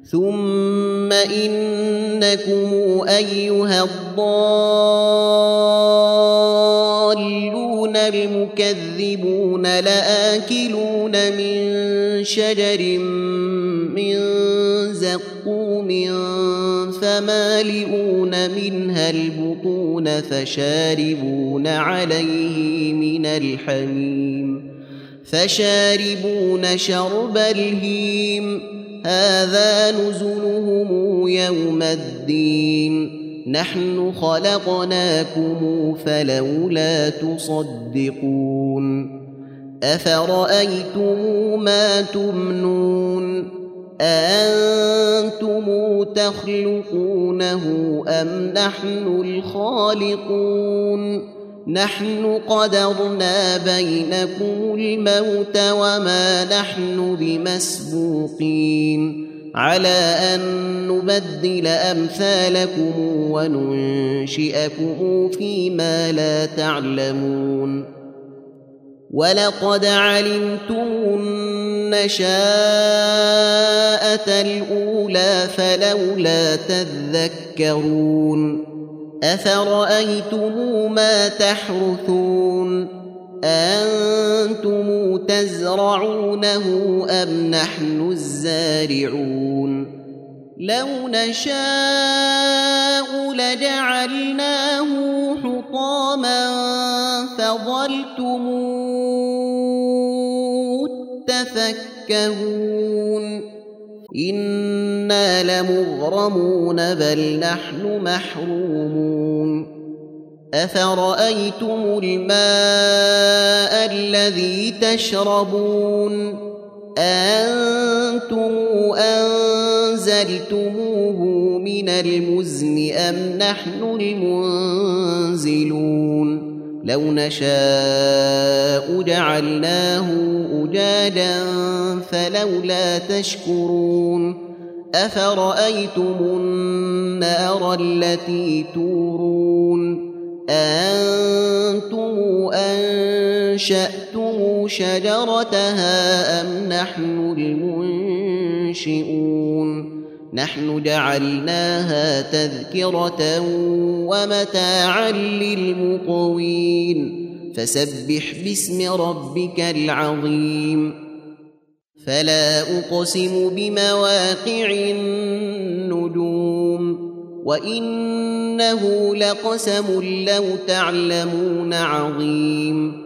ثم إنكم أيها الضالون المكذبون لآكلون من شجر من زقوم فمالئون منها البطون فشاربون عليه من الحميم فشاربون شرب الهيم هذا نزلهم يوم الدين نحن خلقناكم فلولا تصدقون أفرأيتم ما تمنون أأنتم تخلقونه أم نحن الخالقون نحن قدرنا بينكم الموت وما نحن بمسبوقين على أن نبدل أمثالكم وننشئكم فيما لا تعلمون ولقد علمتم النشاءة الأولى فلولا تذكرون أفرأيتم ما تحرثون أنتم تزرعونه أم نحن الزارعون لو نشاء لجعلناه حطاما فظلتم تفكهون إنا لمغرمون بل نحن محرومون أفرأيتم الماء الذي تشربون أأنتم أنزلتموه من المزن أم نحن المنزلون لو نشاء جعلناه أجاجا فلولا تشكرون أفرأيتم النار التي تورون أأنتم أنشأتم شجرتها أم نحن المنشئون نحن جعلناها تذكرة ومتاعا للمقوين فسبح باسم ربك العظيم فلا أقسم بمواقع النجوم وإنه لقسم لو تعلمون عظيم